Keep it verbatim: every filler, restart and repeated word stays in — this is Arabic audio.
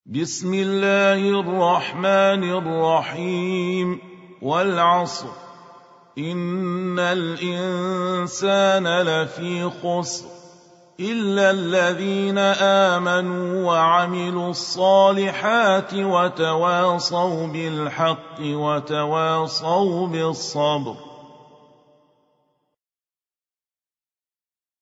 بسم الله الرحمن الرحيم. والعصر إن الإنسان لفي خسر إلا الذين آمنوا وعملوا الصالحات وتواصوا بالحق وتواصوا بالصبر.